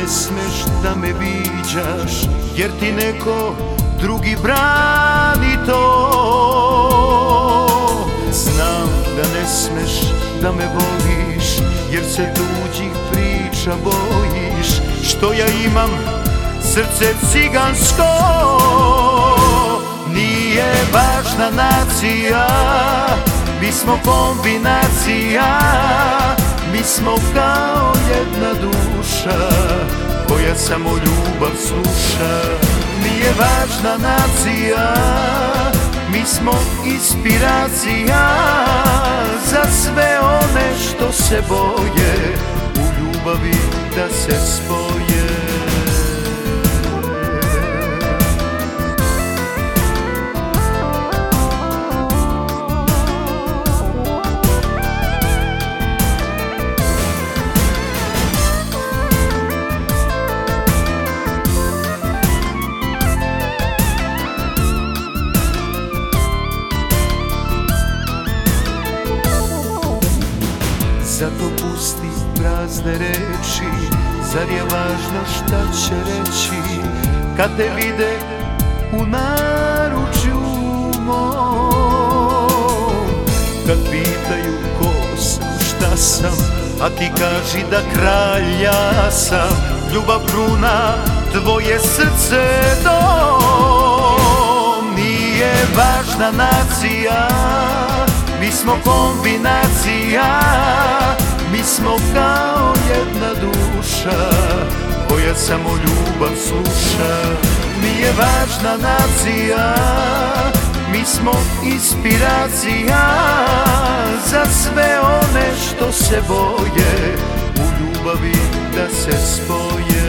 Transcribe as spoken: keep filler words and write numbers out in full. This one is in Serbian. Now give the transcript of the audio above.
smeš da me viđaš, jer ti neko drugi brani to. Znam da ne smeš da me voliš, jer se tuđih priča bojiš. Što ja imam srce cigansko, nije važna nacija, mi smo kombinacija, mi smo kao jedna duša koja samo ljubav sluša. Nije važna nacija, mi smo inspiracija za sve one što se boje u ljubavi da se spoje. Zato pusti prazne reči, zar je važno šta će reći kad te vide u naručju mom. Kad pitaju ko sam, šta sam, a ti kaži da kralj ja sam. Ljubav kruna, tvoje srce dom. Nije važna nacija, mi smo kombinacija, mi smo kao jedna duša koja samo ljubav sluša. Nije važna nacija, mi smo inspiracija za sve one što se boje u ljubavi da se spoje.